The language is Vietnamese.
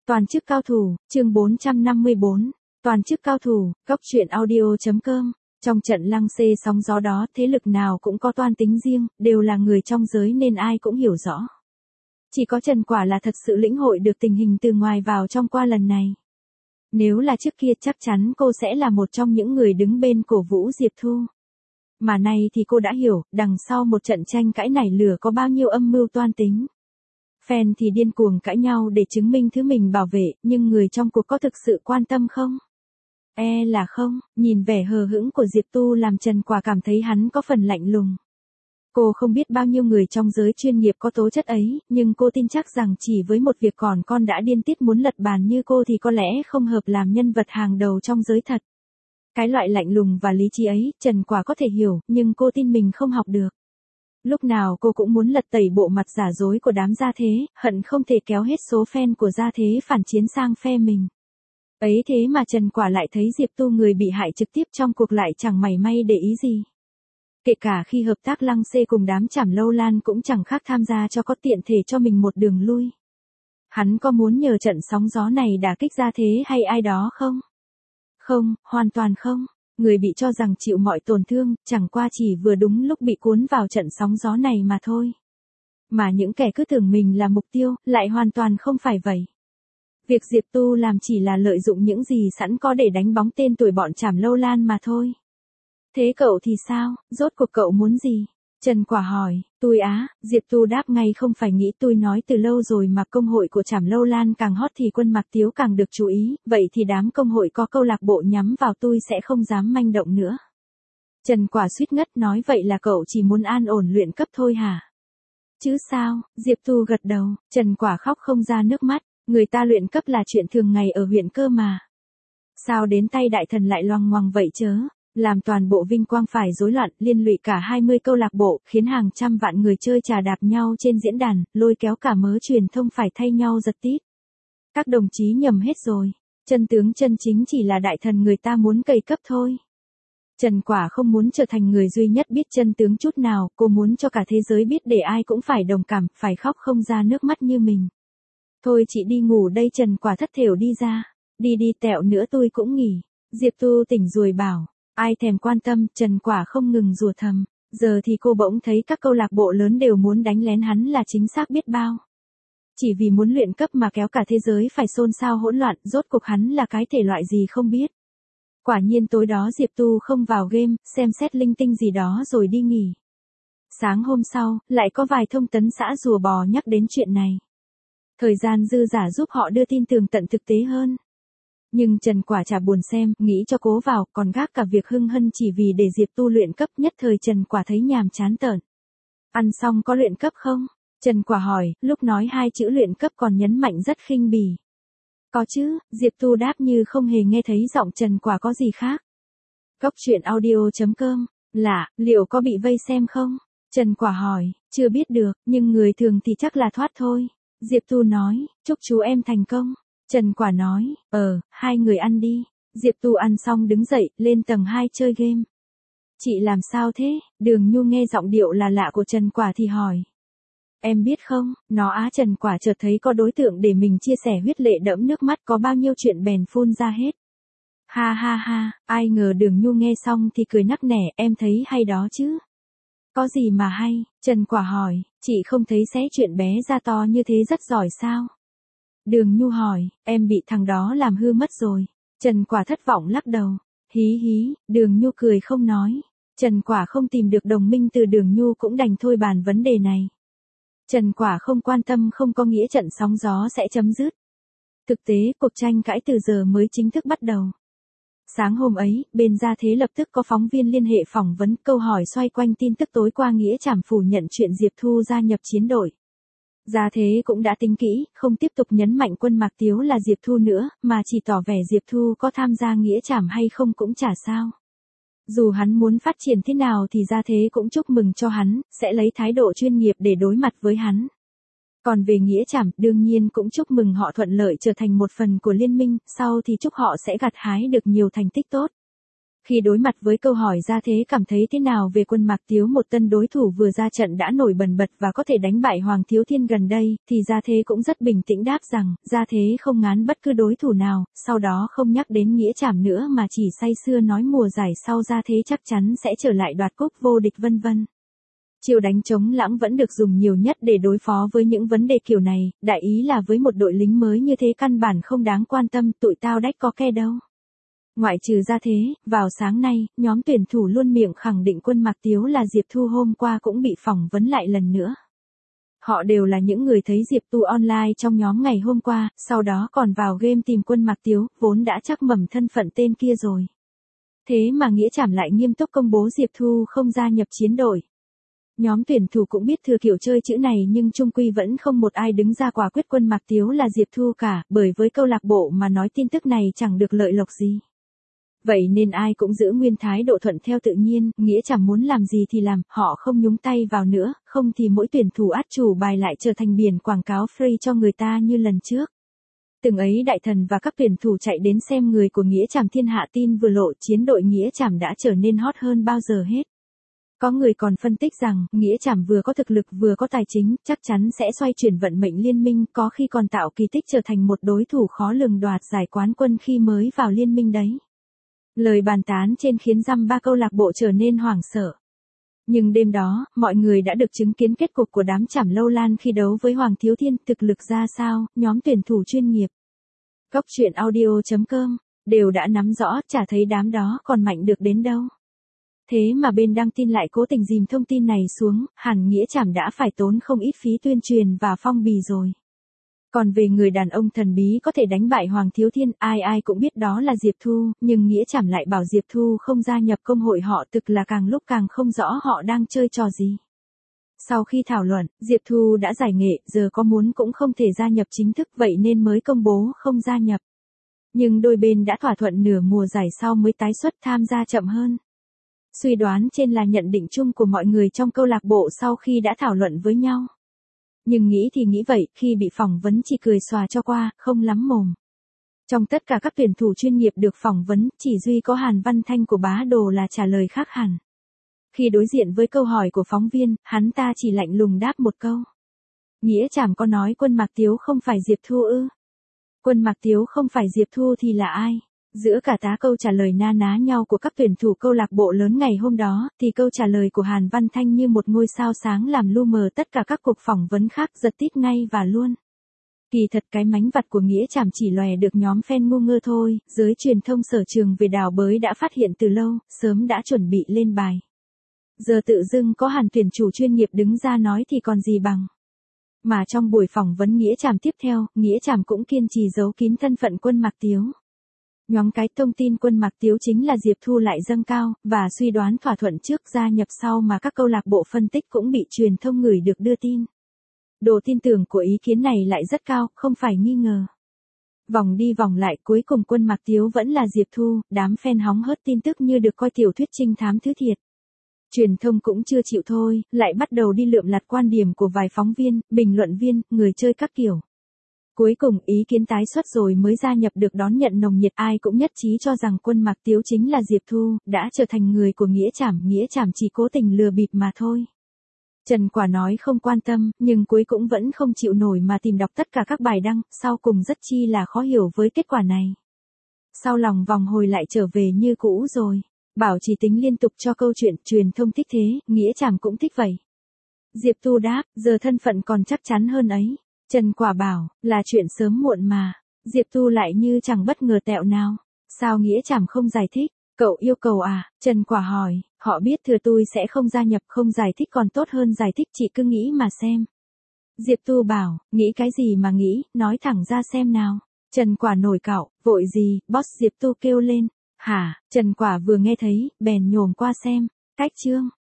Toàn chức cao thủ, chương 454. Toàn chức cao thủ, góc truyện audio.com. Trong trận lăng xê sóng gió đó, thế lực nào cũng có toan tính riêng, đều là người trong giới nên ai cũng hiểu rõ. Chỉ có Trần Quả là thật sự lĩnh hội được tình hình từ ngoài vào trong qua lần này. Nếu là trước kia chắc chắn cô sẽ là một trong những người đứng bên cổ vũ Diệp Thu. Mà nay thì cô đã hiểu, đằng sau một trận tranh cãi nảy lửa có bao nhiêu âm mưu toan tính. Fan thì điên cuồng cãi nhau để chứng minh thứ mình bảo vệ, nhưng người trong cuộc có thực sự quan tâm không? Là không, nhìn vẻ hờ hững của Diệp Tu làm Trần Quả cảm thấy hắn có phần lạnh lùng. Cô không biết bao nhiêu người trong giới chuyên nghiệp có tố chất ấy, nhưng cô tin chắc rằng chỉ với một việc còn con đã điên tiết muốn lật bàn như cô thì có lẽ không hợp làm nhân vật hàng đầu trong giới thật. Cái loại lạnh lùng và lý trí ấy, Trần Quả có thể hiểu, nhưng cô tin mình không học được. Lúc nào cô cũng muốn lật tẩy bộ mặt giả dối của đám gia thế, hận không thể kéo hết số fan của gia thế phản chiến sang phe mình. Ấy thế mà Trần Quả lại thấy Diệp Tu người bị hại trực tiếp trong cuộc lại chẳng mảy may để ý gì. Kể cả khi hợp tác lăng xê cùng đám Trảm Lâu Lan cũng chẳng khác tham gia cho có tiện thể cho mình một đường lui. Hắn có muốn nhờ trận sóng gió này đả kích gia thế hay ai đó không? Không, hoàn toàn không. Người bị cho rằng chịu mọi tổn thương, chẳng qua chỉ vừa đúng lúc bị cuốn vào trận sóng gió này mà thôi. Mà những kẻ cứ tưởng mình là mục tiêu, lại hoàn toàn không phải vậy. Việc Diệp Tu làm chỉ là lợi dụng những gì sẵn có để đánh bóng tên tuổi bọn Trảm Lâu Lan mà thôi. Thế cậu thì sao, rốt cuộc cậu muốn gì? Trần Quả hỏi, tôi Diệp Tu đáp ngay không phải nghĩ tôi nói từ lâu rồi mà công hội của Trảm Lâu Lan càng hot thì quân Mạc Tiếu càng được chú ý, vậy thì đám công hội có câu lạc bộ nhắm vào tôi sẽ không dám manh động nữa. Trần Quả suýt ngất nói vậy là cậu chỉ muốn an ổn luyện cấp thôi hả? Chứ sao, Diệp Tu gật đầu, Trần Quả khóc không ra nước mắt, người ta luyện cấp là chuyện thường ngày ở huyện cơ mà. Sao đến tay đại thần lại loằng ngoằng vậy chớ? Làm toàn bộ vinh quang phải rối loạn, liên lụy cả 20 câu lạc bộ, khiến hàng trăm vạn người chơi chà đạp nhau trên diễn đàn, lôi kéo cả mớ truyền thông phải thay nhau giật tít. Các đồng chí nhầm hết rồi, chân tướng chân chính chỉ là đại thần người ta muốn cày cấp thôi. Trần Quả không muốn trở thành người duy nhất biết chân tướng chút nào, cô muốn cho cả thế giới biết để ai cũng phải đồng cảm, phải khóc không ra nước mắt như mình. Thôi chị đi ngủ đây, Trần Quả thất thểu đi ra. Đi tẹo nữa tôi cũng nghỉ. Diệp Tu tỉnh rồi bảo. Ai thèm quan tâm, Trần Quả không ngừng rủa thầm. Giờ thì cô bỗng thấy các câu lạc bộ lớn đều muốn đánh lén hắn là chính xác biết bao. Chỉ vì muốn luyện cấp mà kéo cả thế giới phải xôn xao hỗn loạn, rốt cuộc hắn là cái thể loại gì không biết. Quả nhiên tối đó Diệp Tu không vào game, xem xét linh tinh gì đó rồi đi nghỉ. Sáng hôm sau, lại có vài thông tấn xã rùa bò nhắc đến chuyện này. Thời gian dư giả giúp họ đưa tin tường tận thực tế hơn. Nhưng Trần Quả chả buồn xem, nghĩ cho cố vào, còn gác cả việc hưng hân chỉ vì để Diệp Tu luyện cấp, nhất thời Trần Quả thấy nhàm chán tởn. Ăn xong có luyện cấp không? Trần Quả hỏi, lúc nói hai chữ luyện cấp còn nhấn mạnh rất khinh bỉ. Có chứ, Diệp Tu đáp như không hề nghe thấy giọng Trần Quả có gì khác. Góc truyện audio.com, liệu có bị vây xem không? Trần Quả hỏi, chưa biết được, nhưng người thường thì chắc là thoát thôi. Diệp Tu nói, chúc chú em thành công. Trần Quả nói, hai người ăn đi. Diệp Tu ăn xong đứng dậy, lên tầng 2 chơi game. Chị làm sao thế? Đường Nhu nghe giọng điệu là lạ của Trần Quả thì hỏi. Em biết không, Trần Quả chợt thấy có đối tượng để mình chia sẻ huyết lệ đẫm nước mắt, có bao nhiêu chuyện bèn phun ra hết. Ha ha ha, ai ngờ Đường Nhu nghe xong thì cười nắc nẻ, em thấy hay đó chứ. Có gì mà hay? Trần Quả hỏi, chị không thấy xé chuyện bé ra to như thế rất giỏi sao? Đường Nhu hỏi, em bị thằng đó làm hư mất rồi. Trần Quả thất vọng lắc đầu. Hí, Đường Nhu cười không nói. Trần Quả không tìm được đồng minh từ Đường Nhu cũng đành thôi bàn vấn đề này. Trần Quả không quan tâm không có nghĩa trận sóng gió sẽ chấm dứt. Thực tế, cuộc tranh cãi từ giờ mới chính thức bắt đầu. Sáng hôm ấy, bên gia thế lập tức có phóng viên liên hệ phỏng vấn, câu hỏi xoay quanh tin tức tối qua Nghĩa Trảm phủ nhận chuyện Diệp Thu gia nhập chiến đội. Gia thế cũng đã tính kỹ, không tiếp tục nhấn mạnh quân Mạc Tiếu là Diệp Thu nữa, mà chỉ tỏ vẻ Diệp Thu có tham gia Nghĩa Trảm hay không cũng chả sao. Dù hắn muốn phát triển thế nào thì gia thế cũng chúc mừng cho hắn, sẽ lấy thái độ chuyên nghiệp để đối mặt với hắn. Còn về Nghĩa Trảm, đương nhiên cũng chúc mừng họ thuận lợi trở thành một phần của liên minh, sau thì chúc họ sẽ gặt hái được nhiều thành tích tốt. Khi đối mặt với câu hỏi Gia Thế cảm thấy thế nào về Quân Mạc Tiếu, một tân đối thủ vừa ra trận đã nổi bần bật và có thể đánh bại Hoàng Thiếu Thiên gần đây, thì Gia Thế cũng rất bình tĩnh đáp rằng, Gia Thế không ngán bất cứ đối thủ nào, sau đó không nhắc đến Nghĩa Trảm nữa mà chỉ say sưa nói mùa giải sau Gia Thế chắc chắn sẽ trở lại đoạt cúp vô địch vân vân. Chiêu đánh trống lãng vẫn được dùng nhiều nhất để đối phó với những vấn đề kiểu này, đại ý là với một đội lính mới như thế căn bản không đáng quan tâm, tụi tao đách có ke đâu. Ngoại trừ Gia Thế, vào sáng nay, nhóm tuyển thủ luôn miệng khẳng định Quân Mạc Tiếu là Diệp Thu hôm qua cũng bị phỏng vấn lại lần nữa. Họ đều là những người thấy Diệp Tu online trong nhóm ngày hôm qua, sau đó còn vào game tìm Quân Mạc Tiếu, vốn đã chắc mẩm thân phận tên kia rồi. Thế mà Nghĩa Trảm lại nghiêm túc công bố Diệp Thu không gia nhập chiến đội. Nhóm tuyển thủ cũng biết thừa kiểu chơi chữ này nhưng chung quy vẫn không một ai đứng ra quả quyết Quân Mạc Tiếu là Diệp Thu cả, bởi với câu lạc bộ mà nói tin tức này chẳng được lợi lộc gì. Vậy nên ai cũng giữ nguyên thái độ thuận theo tự nhiên, Nghĩa Trảm muốn làm gì thì làm, họ không nhúng tay vào nữa, không thì mỗi tuyển thủ át chủ bài lại trở thành biển quảng cáo free cho người ta như lần trước. Từng ấy đại thần và các tuyển thủ chạy đến xem người của Nghĩa Trảm thiên hạ tin vừa lộ, chiến đội Nghĩa Trảm đã trở nên hot hơn bao giờ hết. Có người còn phân tích rằng, Nghĩa Trảm vừa có thực lực vừa có tài chính, chắc chắn sẽ xoay chuyển vận mệnh liên minh, có khi còn tạo kỳ tích trở thành một đối thủ khó lường đoạt giải quán quân khi mới vào liên minh đấy. Lời bàn tán trên khiến dăm ba câu lạc bộ trở nên hoảng sợ. Nhưng đêm đó, mọi người đã được chứng kiến kết cục của đám Trảm Lâu Lan khi đấu với Hoàng Thiếu Thiên, thực lực ra sao, nhóm tuyển thủ chuyên nghiệp. Góc truyện audio.com, đều đã nắm rõ, chả thấy đám đó còn mạnh được đến đâu. Thế mà bên đăng tin lại cố tình dìm thông tin này xuống, hẳn Nghĩa Trảm đã phải tốn không ít phí tuyên truyền và phong bì rồi. Còn về người đàn ông thần bí có thể đánh bại Hoàng Thiếu Thiên, ai ai cũng biết đó là Diệp Thu, nhưng Nghĩa Trảm lại bảo Diệp Thu không gia nhập công hội họ, thực là càng lúc càng không rõ họ đang chơi trò gì. Sau khi thảo luận, Diệp Thu đã giải nghệ, giờ có muốn cũng không thể gia nhập chính thức, vậy nên mới công bố không gia nhập. Nhưng đôi bên đã thỏa thuận nửa mùa giải sau mới tái xuất tham gia chậm hơn. Suy đoán trên là nhận định chung của mọi người trong câu lạc bộ sau khi đã thảo luận với nhau. Nhưng nghĩ thì nghĩ vậy, khi bị phỏng vấn chỉ cười xòa cho qua, không lắm mồm. Trong tất cả các tuyển thủ chuyên nghiệp được phỏng vấn, chỉ duy có Hàn Văn Thanh của Bá Đồ là trả lời khác hẳn. Khi đối diện với câu hỏi của phóng viên, hắn ta chỉ lạnh lùng đáp một câu. Nghĩa Trảm có nói Quân Mạc Tiếu không phải Diệp Thu ư? Quân Mạc Tiếu không phải Diệp Thu thì là ai? Giữa cả tá câu trả lời na ná nhau của các tuyển thủ câu lạc bộ lớn ngày hôm đó, thì câu trả lời của Hàn Văn Thanh như một ngôi sao sáng làm lu mờ tất cả các cuộc phỏng vấn khác, giật tít ngay và luôn. Kỳ thật cái mánh vặt của Nghĩa Trảm chỉ lòe được nhóm fan ngu ngơ thôi, giới truyền thông sở trường về đào bới đã phát hiện từ lâu, sớm đã chuẩn bị lên bài. Giờ tự dưng có Hàn tuyển chủ chuyên nghiệp đứng ra nói thì còn gì bằng. Mà trong buổi phỏng vấn Nghĩa Trảm tiếp theo, Nghĩa Trảm cũng kiên trì giấu kín thân phận Quân Mạc Tiếu. Nhóm cái thông tin Quân Mạc Tiếu chính là Diệp Thu lại dâng cao, và suy đoán thỏa thuận trước gia nhập sau mà các câu lạc bộ phân tích cũng bị truyền thông ngửi được đưa tin. Độ tin tưởng của ý kiến này lại rất cao, không phải nghi ngờ. Vòng đi vòng lại cuối cùng Quân Mạc Tiếu vẫn là Diệp Thu, đám fan hóng hớt tin tức như được coi tiểu thuyết trinh thám thứ thiệt. Truyền thông cũng chưa chịu thôi, lại bắt đầu đi lượm lặt quan điểm của vài phóng viên, bình luận viên, người chơi các kiểu. Cuối cùng ý kiến tái xuất rồi mới gia nhập được đón nhận nồng nhiệt, ai cũng nhất trí cho rằng Quân Mạc Tiếu chính là Diệp Thu, đã trở thành người của Nghĩa Trảm chỉ cố tình lừa bịp mà thôi. Trần Quả nói không quan tâm, nhưng cuối cũng vẫn không chịu nổi mà tìm đọc tất cả các bài đăng, sau cùng rất chi là khó hiểu với kết quả này. Sau lòng vòng hồi lại trở về như cũ rồi. Bảo chỉ tính liên tục cho câu chuyện, truyền thông thích thế, Nghĩa Trảm cũng thích vậy. Diệp Thu đáp, giờ thân phận còn chắc chắn hơn ấy. Trần Quả bảo, là chuyện sớm muộn mà. Diệp Thu lại như chẳng bất ngờ tẹo nào. Sao Nghĩa Trảm không giải thích? Cậu yêu cầu à? Trần Quả hỏi, họ biết thừa tôi sẽ không gia nhập, không giải thích còn tốt hơn giải thích, chị cứ nghĩ mà xem. Diệp Thu bảo, nghĩ cái gì mà nghĩ, nói thẳng ra xem nào. Trần Quả nổi cạo, vội gì, boss Diệp Thu kêu lên. Hả? Trần Quả vừa nghe thấy, bèn nhổm qua xem. Cách chương.